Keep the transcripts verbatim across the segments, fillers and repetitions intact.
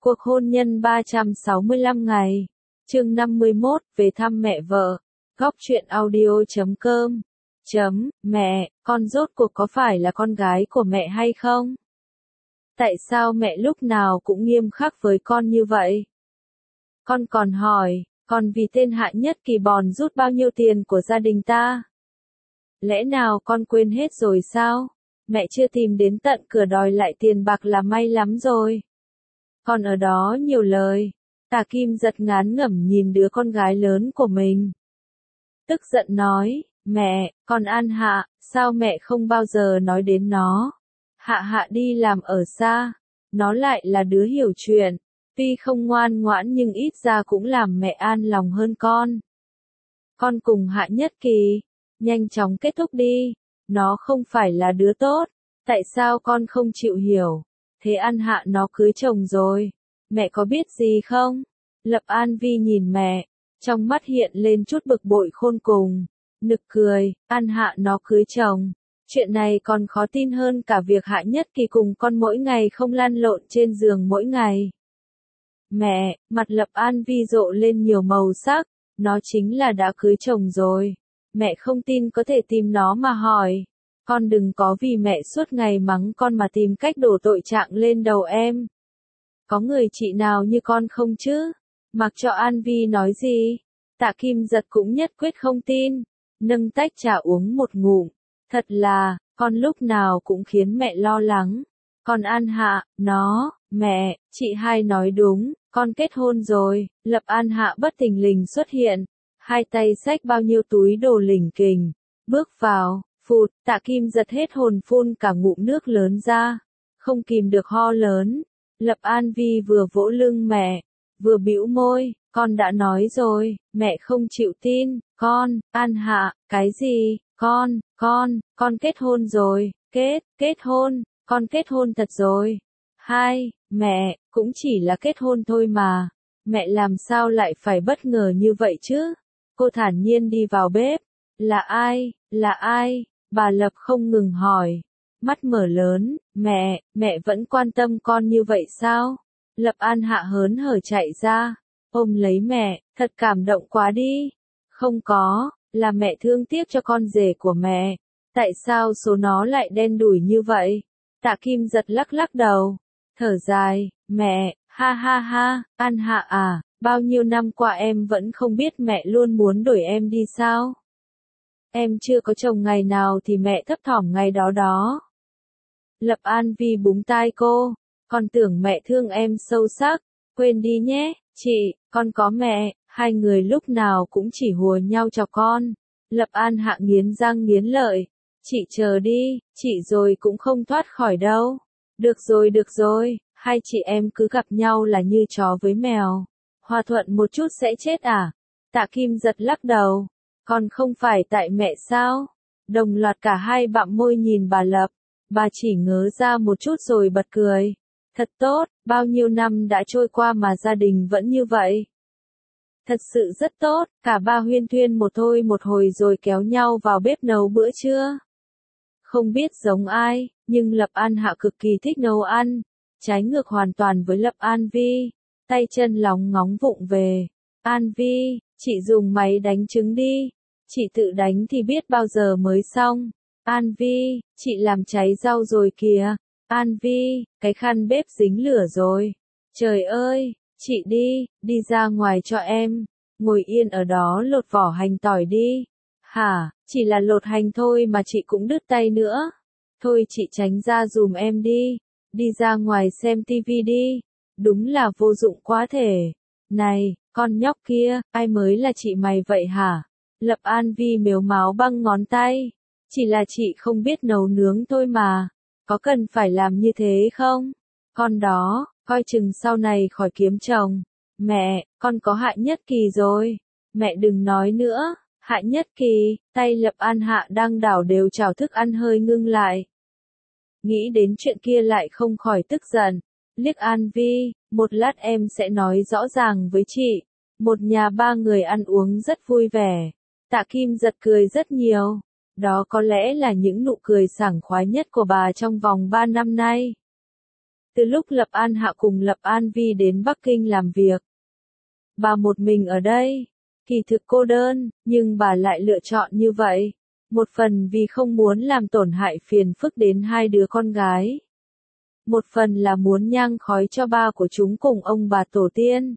Cuộc hôn nhân ba trăm sáu mươi lăm ngày. Chương năm mươi mốt, về thăm mẹ vợ. Góc truyện audio chấm com. Chấm, mẹ, con rốt cuộc có phải là con gái của mẹ hay không? Tại sao mẹ lúc nào cũng nghiêm khắc với con như vậy? Con còn hỏi, còn vì tên Hạ Nhất Kỳ bòn rút bao nhiêu tiền của gia đình ta? Lẽ nào con quên hết rồi sao? Mẹ chưa tìm đến tận cửa đòi lại tiền bạc là may lắm rồi. Con ở đó nhiều lời. Tả Kim giật ngán ngẩm nhìn đứa con gái lớn của mình. Tức giận nói, mẹ, còn An Hạ, sao mẹ không bao giờ nói đến nó? Hạ Hạ đi làm ở xa, nó lại là đứa hiểu chuyện, tuy không ngoan ngoãn nhưng ít ra cũng làm mẹ an lòng hơn con. Con cùng Hạ Nhất Kỳ, nhanh chóng kết thúc đi, nó không phải là đứa tốt, tại sao con không chịu hiểu? Thế An Hạ nó cưới chồng rồi, mẹ có biết gì không? Lập An Vi nhìn mẹ, trong mắt hiện lên chút bực bội khôn cùng, nực cười, An Hạ nó cưới chồng. Chuyện này còn khó tin hơn cả việc Hạ Nhất Kỳ cùng con mỗi ngày không lăn lộn trên giường mỗi ngày. Mẹ, mặt Lập An Vi rộ lên nhiều màu sắc, nó chính là đã cưới chồng rồi. Mẹ không tin có thể tìm nó mà hỏi. Con đừng có vì mẹ suốt ngày mắng con mà tìm cách đổ tội trạng lên đầu em. Có người chị nào như con không chứ? Mặc cho An Vi nói gì, Tạ Kim giật cũng nhất quyết không tin, nâng tách trà uống một ngụm. Thật là, con lúc nào cũng khiến mẹ lo lắng. Còn An Hạ, nó, mẹ, chị hai nói đúng, con kết hôn rồi. Lập An Hạ bất thình lình xuất hiện, hai tay xách bao nhiêu túi đồ lỉnh kình, bước vào, phụt, Tạ Kim giật hết hồn phun cả ngụm nước lớn ra, không kìm được ho lớn. Lập An Vi vừa vỗ lưng mẹ, vừa bĩu môi, con đã nói rồi, mẹ không chịu tin, con, An Hạ, cái gì, con, con, con kết hôn rồi, kết, kết hôn, con kết hôn thật rồi. Hai, mẹ, cũng chỉ là kết hôn thôi mà, mẹ làm sao lại phải bất ngờ như vậy chứ? Cô thản nhiên đi vào bếp, là ai, là ai? Bà Lập không ngừng hỏi, mắt mở lớn, mẹ, mẹ vẫn quan tâm con như vậy sao? Lập An Hạ hớn hở chạy ra, ôm lấy mẹ, thật cảm động quá đi. Không có, là mẹ thương tiếc cho con rể của mẹ. Tại sao số nó lại đen đủi như vậy? Tạ Kim giật lắc lắc đầu, thở dài, mẹ, ha ha ha, An Hạ à, bao nhiêu năm qua em vẫn không biết mẹ luôn muốn đuổi em đi sao? Em chưa có chồng ngày nào thì mẹ thấp thỏm ngày đó đó. Lập An Vi búng tai cô, con tưởng mẹ thương em sâu sắc, quên đi nhé, chị, con có mẹ, hai người lúc nào cũng chỉ hùa nhau cho con. Lập An Hạ nghiến răng nghiến lợi, chị chờ đi, chị rồi cũng không thoát khỏi đâu. Được rồi được rồi, hai chị em cứ gặp nhau là như chó với mèo, hòa thuận một chút sẽ chết à? Tạ Kim giật lắc đầu, còn không phải tại mẹ sao? Đồng loạt cả hai bặm môi nhìn bà Lập, bà chỉ ngớ ra một chút rồi bật cười. Thật tốt, bao nhiêu năm đã trôi qua mà gia đình vẫn như vậy. Thật sự rất tốt, cả ba huyên thuyên một thôi một hồi rồi kéo nhau vào bếp nấu bữa trưa. Không biết giống ai, nhưng Lập An Hạ cực kỳ thích nấu ăn, trái ngược hoàn toàn với Lập An Vi, tay chân lóng ngóng vụng về. An Vi, chị dùng máy đánh trứng đi, chị tự đánh thì biết bao giờ mới xong. An Vi, chị làm cháy rau rồi kìa. An Vi, cái khăn bếp dính lửa rồi. Trời ơi, chị đi, đi ra ngoài cho em, ngồi yên ở đó lột vỏ hành tỏi đi. Hả, chỉ là lột hành thôi mà chị cũng đứt tay nữa. Thôi chị tránh ra dùm em đi, đi ra ngoài xem tivi đi. Đúng là vô dụng quá thể. Này, con nhóc kia, ai mới là chị mày vậy hả? Lập An Vi mếu máo băng ngón tay. Chỉ là chị không biết nấu nướng thôi mà. Có cần phải làm như thế không? Con đó, coi chừng sau này khỏi kiếm chồng. Mẹ, con có Hạ Nhất Kỳ rồi. Mẹ đừng nói nữa. Hạ Nhất Kỳ, tay Lập An Hạ đang đảo đều chảo thức ăn hơi ngưng lại. Nghĩ đến chuyện kia lại không khỏi tức giận. Liếc An Vi, một lát em sẽ nói rõ ràng với chị. Một nhà ba người ăn uống rất vui vẻ. Tạ Kim giật cười rất nhiều. Đó có lẽ là những nụ cười sảng khoái nhất của bà trong vòng ba năm nay. Từ lúc Lập An Hạ cùng Lập An Vi đến Bắc Kinh làm việc, bà một mình ở đây, kỳ thực cô đơn, nhưng bà lại lựa chọn như vậy. Một phần vì không muốn làm tổn hại phiền phức đến hai đứa con gái. Một phần là muốn nhang khói cho ba của chúng cùng ông bà tổ tiên.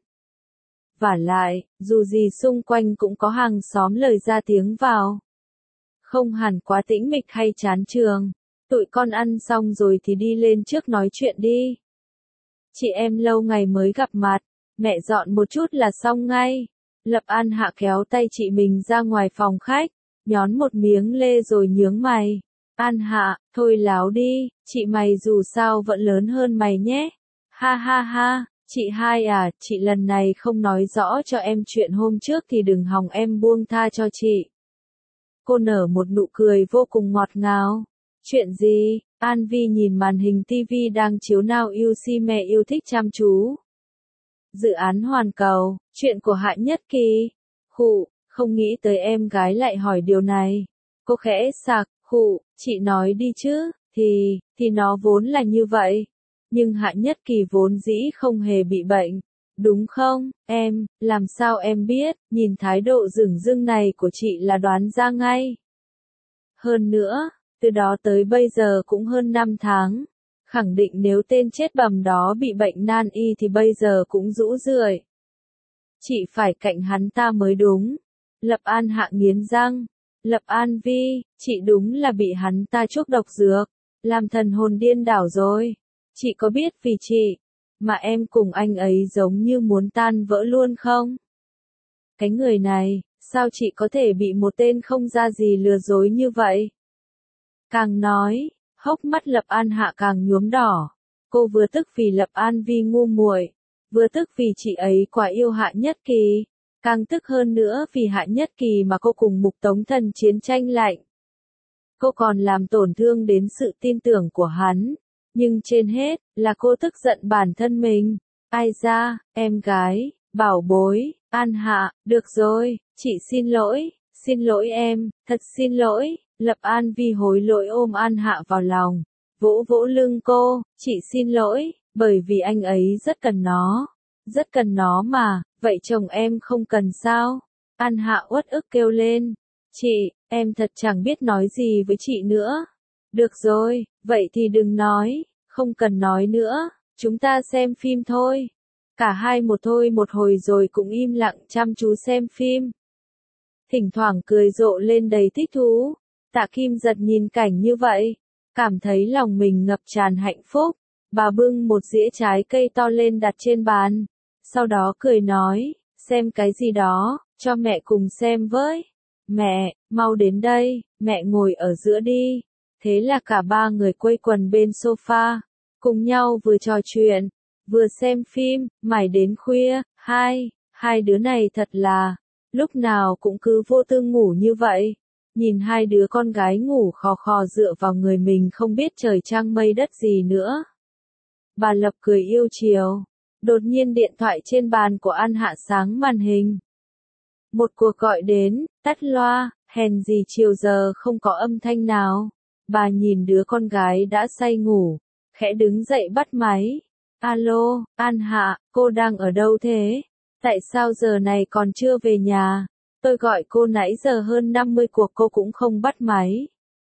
Vả lại, dù gì xung quanh cũng có hàng xóm lời ra tiếng vào. Không hẳn quá tĩnh mịch hay chán trường. Tụi con ăn xong rồi thì đi lên trước nói chuyện đi. Chị em lâu ngày mới gặp mặt, mẹ dọn một chút là xong ngay. Lập An Hạ kéo tay chị mình ra ngoài phòng khách, nhón một miếng lê rồi nhướng mày. An Hạ, thôi láo đi, chị mày dù sao vẫn lớn hơn mày nhé. Ha ha ha, chị hai à, chị lần này không nói rõ cho em chuyện hôm trước thì đừng hòng em buông tha cho chị. Cô nở một nụ cười vô cùng ngọt ngào. Chuyện gì? An Vi nhìn màn hình tivi đang chiếu Now You See mẹ yêu thích chăm chú. Dự án hoàn cầu, chuyện của Hạ Nhất Kỳ. Khụ, không nghĩ tới em gái lại hỏi điều này. Cô khẽ sặc, khụ, chị nói đi chứ, thì, thì nó vốn là như vậy. Nhưng Hạ Nhất Kỳ vốn dĩ không hề bị bệnh. Đúng không, em, làm sao em biết, nhìn thái độ dửng dưng này của chị là đoán ra ngay. Hơn nữa, từ đó tới bây giờ cũng hơn năm tháng. Khẳng định nếu tên chết bầm đó bị bệnh nan y thì bây giờ cũng rũ rượi. Chị phải cạnh hắn ta mới đúng. Lập An Hạ nghiến răng. Lập An Vi, chị đúng là bị hắn ta chuốc độc dược, làm thần hồn điên đảo rồi. Chị có biết vì chị, mà em cùng anh ấy giống như muốn tan vỡ luôn không? Cái người này, sao chị có thể bị một tên không ra gì lừa dối như vậy? Càng nói, hốc mắt Lập An Hạ càng nhuốm đỏ. Cô vừa tức vì Lập An Vi ngu muội, vừa tức vì chị ấy quá yêu Hạ Nhất Kỳ, càng tức hơn nữa vì Hạ Nhất Kỳ mà cô cùng Mục Tống Thần chiến tranh lạnh. Cô còn làm tổn thương đến sự tin tưởng của hắn, nhưng trên hết, là cô tức giận bản thân mình. Ai ra, em gái, bảo bối, An Hạ, được rồi, chị xin lỗi, xin lỗi em, thật xin lỗi. Lập An Vi hối lỗi ôm An Hạ vào lòng, vỗ vỗ lưng cô, chị xin lỗi, bởi vì anh ấy rất cần nó, rất cần nó mà, vậy chồng em không cần sao? An Hạ uất ức kêu lên, chị, em thật chẳng biết nói gì với chị nữa. Được rồi, vậy thì đừng nói, không cần nói nữa, chúng ta xem phim thôi. Cả hai một thôi một hồi rồi cũng im lặng chăm chú xem phim. Thỉnh thoảng cười rộ lên đầy thích thú. Tạ Kim Giật nhìn cảnh như vậy, cảm thấy lòng mình ngập tràn hạnh phúc. Bà bưng một dĩa trái cây to lên đặt trên bàn, sau đó cười nói, xem cái gì đó, cho mẹ cùng xem với. Mẹ, mau đến đây, mẹ ngồi ở giữa đi. Thế là cả ba người quây quần bên sofa, cùng nhau vừa trò chuyện, vừa xem phim, mãi đến khuya. Hai, hai đứa này thật là, lúc nào cũng cứ vô tư ngủ như vậy. Nhìn hai đứa con gái ngủ khò khò dựa vào người mình không biết trời trăng mây đất gì nữa. Bà Lập cười yêu chiều. Đột nhiên điện thoại trên bàn của An Hạ sáng màn hình. Một cuộc gọi đến, tắt loa, hèn gì chiều giờ không có âm thanh nào. Bà nhìn đứa con gái đã say ngủ, khẽ đứng dậy bắt máy. Alo, An Hạ, cô đang ở đâu thế? Tại sao giờ này còn chưa về nhà? Tôi gọi cô nãy giờ hơn năm mươi cuộc cô cũng không bắt máy.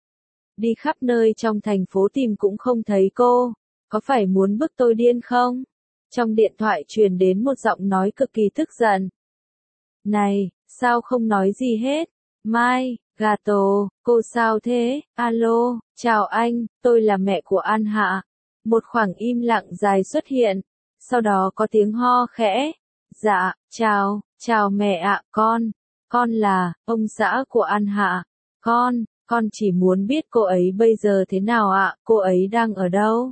Đi khắp nơi trong thành phố tìm cũng không thấy cô. Có phải muốn bức tôi điên không? Trong điện thoại truyền đến một giọng nói cực kỳ tức giận. Này, sao không nói gì hết? Mai, Gato, cô sao thế? Alo, chào anh, tôi là mẹ của An Hạ. Một khoảng im lặng dài xuất hiện. Sau đó có tiếng ho khẽ. Dạ, chào, chào mẹ ạ, con. Con là, ông xã của An Hạ. Con, con chỉ muốn biết cô ấy bây giờ thế nào ạ, cô ấy đang ở đâu?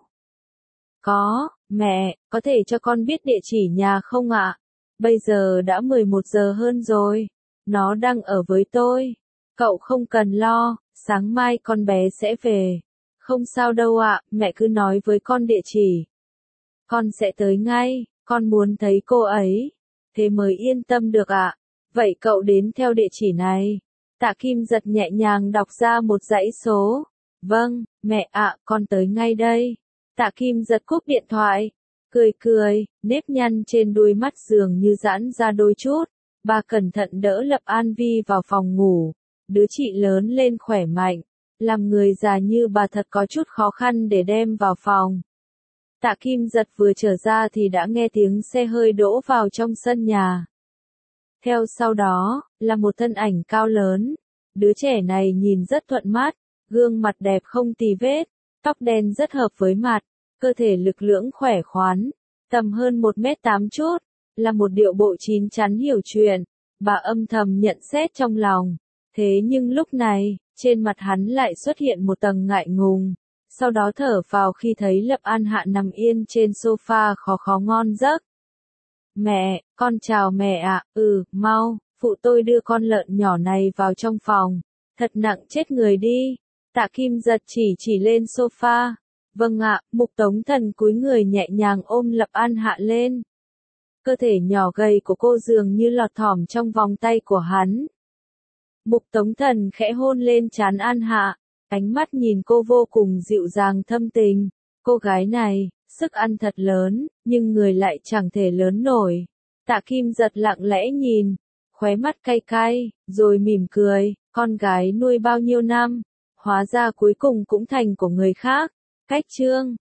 Có, mẹ, có thể cho con biết địa chỉ nhà không ạ? Bây giờ đã mười một giờ hơn rồi. Nó đang ở với tôi. Cậu không cần lo, sáng mai con bé sẽ về. Không sao đâu ạ, mẹ cứ nói với con địa chỉ. Con sẽ tới ngay, con muốn thấy cô ấy. Thế mới yên tâm được ạ. Vậy cậu đến theo địa chỉ này. Tạ Kim Giật nhẹ nhàng đọc ra một dãy số. Vâng, mẹ ạ, con tới ngay đây. Tạ Kim giật cúp điện thoại, cười cười, nếp nhăn trên đuôi mắt dường như giãn ra đôi chút. Bà cẩn thận đỡ Lập An Vi vào phòng ngủ. Đứa chị lớn lên khỏe mạnh, làm người già như bà thật có chút khó khăn để đem vào phòng. Tạ Kim giật vừa trở ra thì đã nghe tiếng xe hơi đỗ vào trong sân nhà. Theo sau đó, là một thân ảnh cao lớn. Đứa trẻ này nhìn rất thuận mắt, gương mặt đẹp không tì vết, tóc đen rất hợp với mặt, cơ thể lực lưỡng khỏe khoắn, tầm hơn một mét tám chút, là một điệu bộ chín chắn hiểu chuyện. Bà âm thầm nhận xét trong lòng. Thế nhưng lúc này, trên mặt hắn lại xuất hiện một tầng ngại ngùng. Sau đó thở phào khi thấy Lập An Hạ nằm yên trên sofa khó khó ngon giấc. Mẹ, con chào mẹ ạ, ừ, mau, phụ tôi đưa con lợn nhỏ này vào trong phòng. Thật nặng chết người đi. Tạ Kim giật chỉ chỉ lên sofa. Vâng ạ, Mục Tống Thần cúi người nhẹ nhàng ôm Lập An Hạ lên. Cơ thể nhỏ gầy của cô dường như lọt thỏm trong vòng tay của hắn. Mục Tống Thần khẽ hôn lên trán An Hạ, ánh mắt nhìn cô vô cùng dịu dàng thâm tình. Cô gái này, sức ăn thật lớn, nhưng người lại chẳng thể lớn nổi. Tạ Kim giật lặng lẽ nhìn, khóe mắt cay cay, rồi mỉm cười, con gái nuôi bao nhiêu năm, hóa ra cuối cùng cũng thành của người khác. Cách chương